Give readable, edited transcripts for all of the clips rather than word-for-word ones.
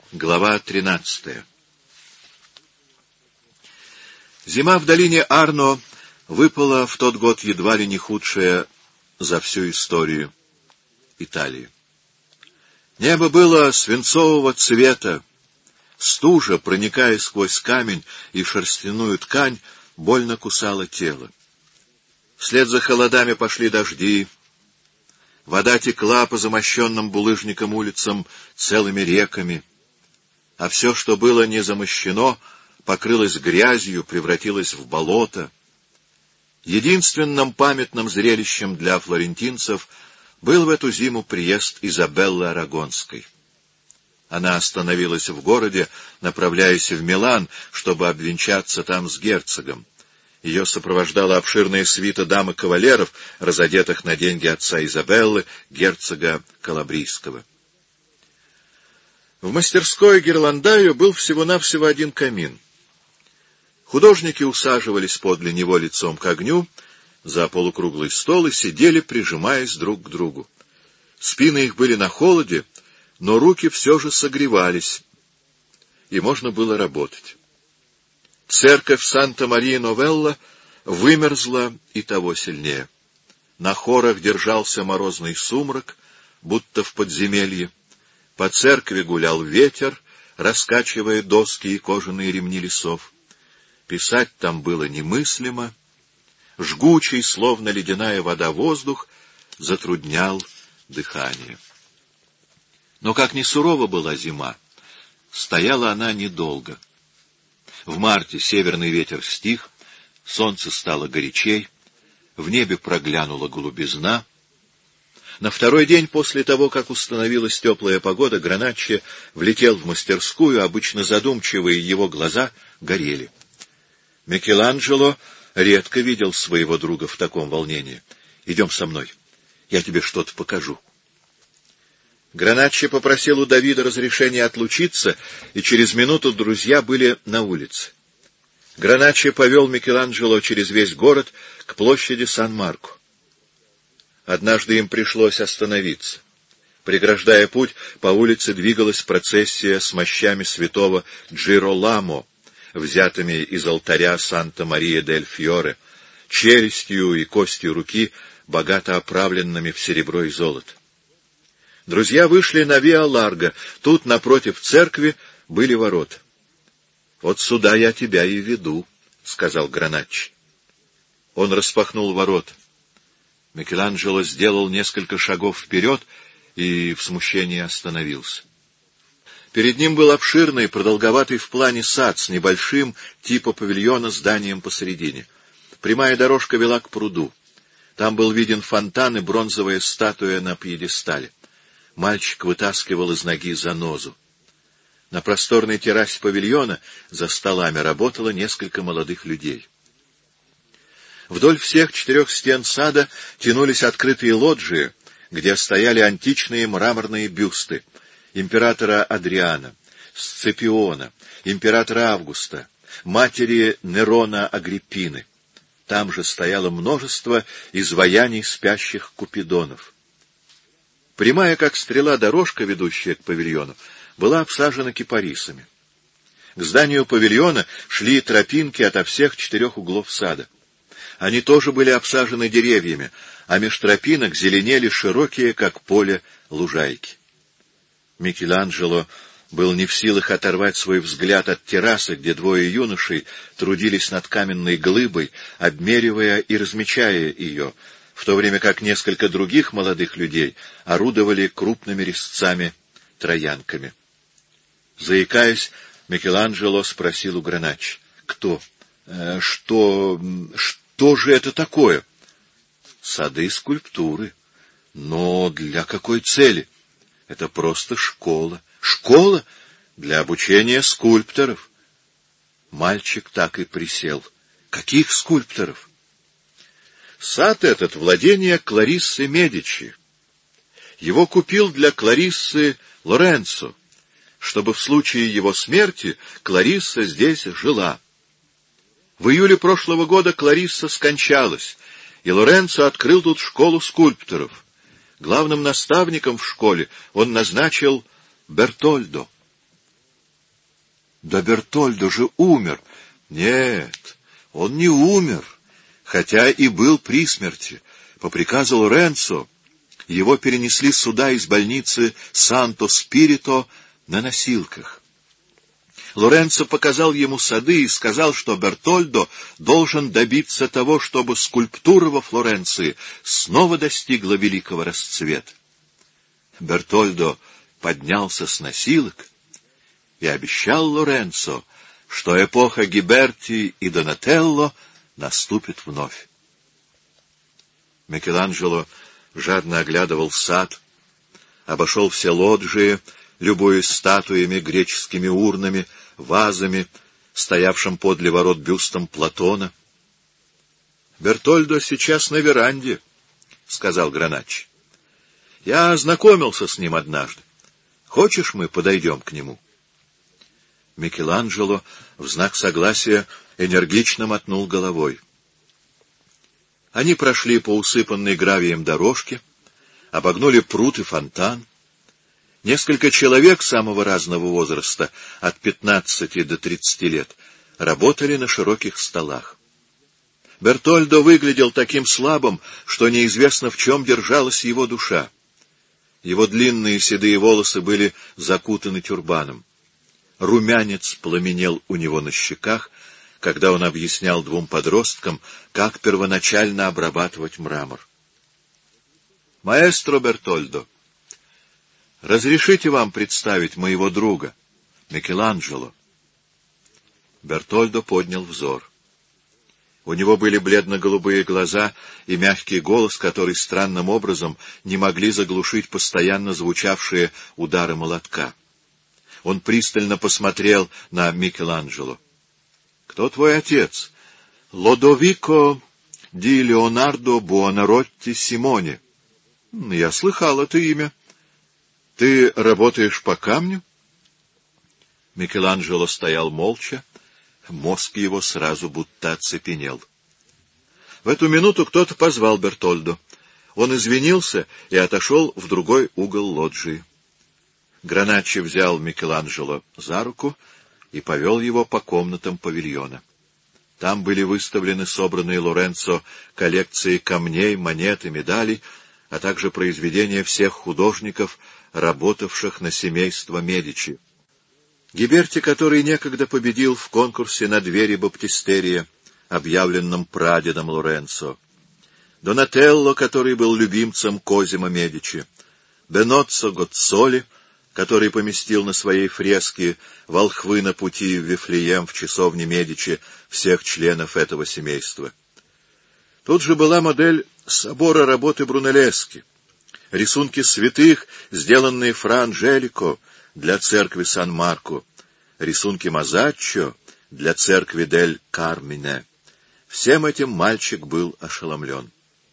Глава 13. Зима в долине Арно выпала в тот год едва ли не худшая за всю историю Италии. Небо было свинцового цвета, стужа, проникая сквозь камень и шерстяную ткань, больно кусала тело. Вслед за холодами пошли дожди. Вода текла по замощенным булыжникам улицам целыми реками, а все, что было не замощено, покрылось грязью, превратилось в болото. Единственным памятным зрелищем для флорентинцев был в эту зиму приезд Изабеллы Арагонской. Она остановилась в городе, направляясь в Милан, чтобы обвенчаться там с герцогом. Ее сопровождала обширная свита дам и кавалеров, разодетых на деньги отца Изабеллы, герцога Калабрийского. В мастерской Герландаю был всего-навсего один камин. Художники усаживались подле него лицом к огню, за полукруглый стол и сидели, прижимаясь друг к другу. Спины их были на холоде, но руки все же согревались, и можно было работать. Церковь Санта-Мария-Новелла вымерзла и того сильнее. На хорах держался морозный сумрак, будто в подземелье. По церкви гулял ветер, раскачивая доски и кожаные ремни лесов. Писать там было немыслимо. Жгучий, словно ледяная вода, воздух затруднял дыхание. Но как ни сурова была зима, стояла она недолго. В марте северный ветер стих, солнце стало горячей, в небе проглянула голубизна. На второй день после того, как установилась теплая погода, Граначчи влетел в мастерскую, обычно задумчивые его глаза горели. Микеланджело редко видел своего друга в таком волнении. — Идем со мной, я тебе что-то покажу. Граначчи попросил у Давида разрешения отлучиться, и через минуту друзья были на улице. Граначчи повел Микеланджело через весь город к площади Сан-Марко. Однажды им пришлось остановиться. Преграждая путь, по улице двигалась процессия с мощами святого Джироламо, взятыми из алтаря Санта-Мария-дель-Фьоре, челюстью и костью руки, богато оправленными в серебро и золото. Друзья вышли на Виа-Ларго. Тут, напротив церкви, были ворота. — Вот сюда я тебя и веду, — сказал Граначчи. Он распахнул ворота. Микеланджело сделал несколько шагов вперед и в смущении остановился. Перед ним был обширный, продолговатый в плане сад с небольшим, типа павильона, зданием посередине. Прямая дорожка вела к пруду. Там был виден фонтан и бронзовая статуя на пьедестале. Мальчик вытаскивал из ноги занозу. На просторной террасе павильона за столами работало несколько молодых людей. Вдоль всех 4 стен сада тянулись открытые лоджии, где стояли античные мраморные бюсты императора Адриана, Сципиона, императора Августа, матери Нерона Агриппины. Там же стояло множество изваяний спящих купидонов. Прямая, как стрела, дорожка, ведущая к павильону, была обсажена кипарисами. К зданию павильона шли тропинки ото всех 4 углов сада. Они тоже были обсажены деревьями, а меж тропинок зеленели широкие, как поле, лужайки. Микеланджело был не в силах оторвать свой взгляд от террасы, где 2 юношей трудились над каменной глыбой, обмеривая и размечая ее, в то время как несколько других молодых людей орудовали крупными резцами-троянками. Заикаясь, Микеланджело спросил у Граначчи: — Кто? Что же это такое? — Сады скульптуры. — Но для какой цели? — Это просто школа. — Школа? Для обучения скульпторов. Мальчик так и присел. — Каких скульпторов? — Сад этот — владение Клариссы Медичи. Его купил для Клариссы Лоренцо, чтобы в случае его смерти Кларисса здесь жила. В июле прошлого года Кларисса скончалась, и Лоренцо открыл тут школу скульпторов. Главным наставником в школе он назначил Бертольдо. Да Бертольдо же умер. Нет, он не умер, хотя и был при смерти. По приказу Лоренцо его перенесли сюда из больницы Санто-Спирито на носилках. Лоренцо показал ему сады и сказал, что Бертольдо должен добиться того, чтобы скульптура во Флоренции снова достигла великого расцвета. Бертольдо поднялся с носилок и обещал Лоренцо, что эпоха Гиберти и Донателло наступит вновь. Микеланджело жадно оглядывал сад, обошел все лоджии, любуясь статуями, греческими урнами, вазами, стоявшим подле ворот бюстом Платона. — Бертольдо сейчас на веранде, — сказал Граначчи. — Я ознакомился с ним однажды. Хочешь, мы подойдем к нему? Микеланджело в знак согласия энергично мотнул головой. Они прошли по усыпанной гравием дорожке, обогнули пруд и фонтан. Несколько человек самого разного возраста, от 15 до 30 лет, работали на широких столах. Бертольдо выглядел таким слабым, что неизвестно, в чем держалась его душа. Его длинные седые волосы были закутаны тюрбаном. Румянец пламенел у него на щеках, когда он объяснял двум подросткам, как первоначально обрабатывать мрамор. «Маэстро Бертольдо, разрешите вам представить моего друга, Микеланджело?» Бертольдо поднял взор. У него были бледно-голубые глаза и мягкий голос, который странным образом не могли заглушить постоянно звучавшие удары молотка. Он пристально посмотрел на Микеланджело. — Кто твой отец? — Лодовико ди Леонардо Буонаротти Симоне. — Я слыхал это имя. — Ты работаешь по камню? Микеланджело стоял молча. Мозг его сразу будто оцепенел. В эту минуту кто-то позвал Бертольдо. Он извинился и отошел в другой угол лоджии. Граначчи взял Микеланджело за руку и повел его по комнатам павильона. Там были выставлены собранные Лоренцо коллекции камней, монет и медалей, а также произведения всех художников, работавших на семейство Медичи. Гиберти, который некогда победил в конкурсе на двери баптистерия, объявленном прадедом Лоренцо, Донателло, который был любимцем Козимо Медичи, Беноццо Гоццоли, который поместил на своей фреске волхвы на пути в Вифлеем в часовне Медичи всех членов этого семейства. Тут же была модель собора работы Брунеллески, рисунки святых, сделанные Фра Анджелико для церкви Сан-Марко, рисунки Мазаччо для церкви Дель Кармине. Всем этим мальчик был ошеломлен.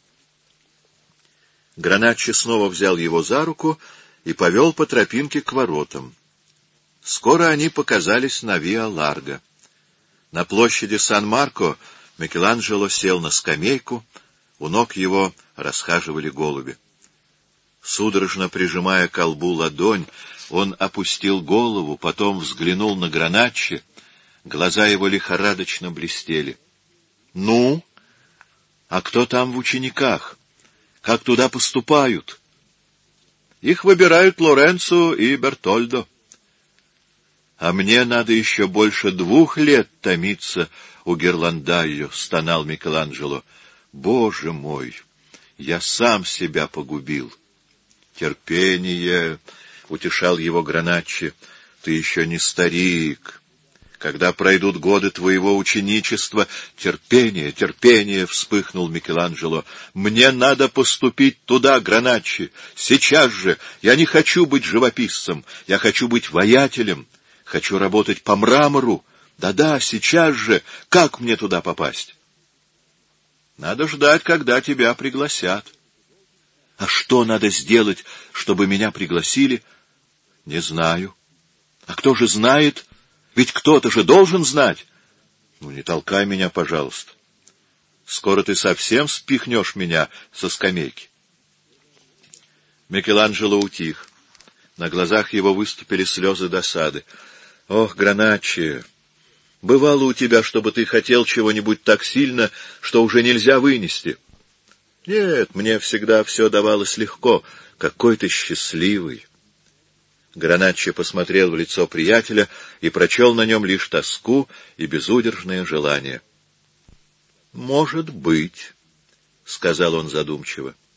Граначчи снова взял его за руку и повел по тропинке к воротам. Скоро они показались на Виа-Ларго. На площади Сан-Марко Микеланджело сел на скамейку, у ног его расхаживали голуби. Судорожно прижимая к колбу ладонь, он опустил голову, потом взглянул на Граначчи. Глаза его лихорадочно блестели. — Ну? А кто там в учениках? Как туда поступают? — Их выбирают Лоренцо и Бертольдо. — А мне надо еще больше 2 лет томиться у Герландайо, — стонал Микеланджело. — Боже мой! Я сам себя погубил. — Терпение! — утешал его Граначчи. — Ты еще не старик. Когда пройдут годы твоего ученичества... — Терпение, терпение! — вспыхнул Микеланджело. — Мне надо поступить туда, Граначчи. Сейчас же! Я не хочу быть живописцем. Я хочу быть воятелем. Хочу работать по мрамору. Да-да, сейчас же! Как мне туда попасть? — Надо ждать, когда тебя пригласят. — А что надо сделать, чтобы меня пригласили? — Не знаю. — А кто же знает? Ведь кто-то же должен знать. Ну, не толкай меня, пожалуйста. Скоро ты совсем спихнешь меня со скамейки. Микеланджело утих. На глазах его выступили слезы досады. Ох, Граначчо, бывало у тебя, чтобы ты хотел чего-нибудь так сильно, что уже нельзя вынести. Нет, мне всегда все давалось легко. Какой ты счастливый. Граначчо посмотрел в лицо приятеля и прочел на нем лишь тоску и безудержное желание. — Может быть, — сказал он задумчиво.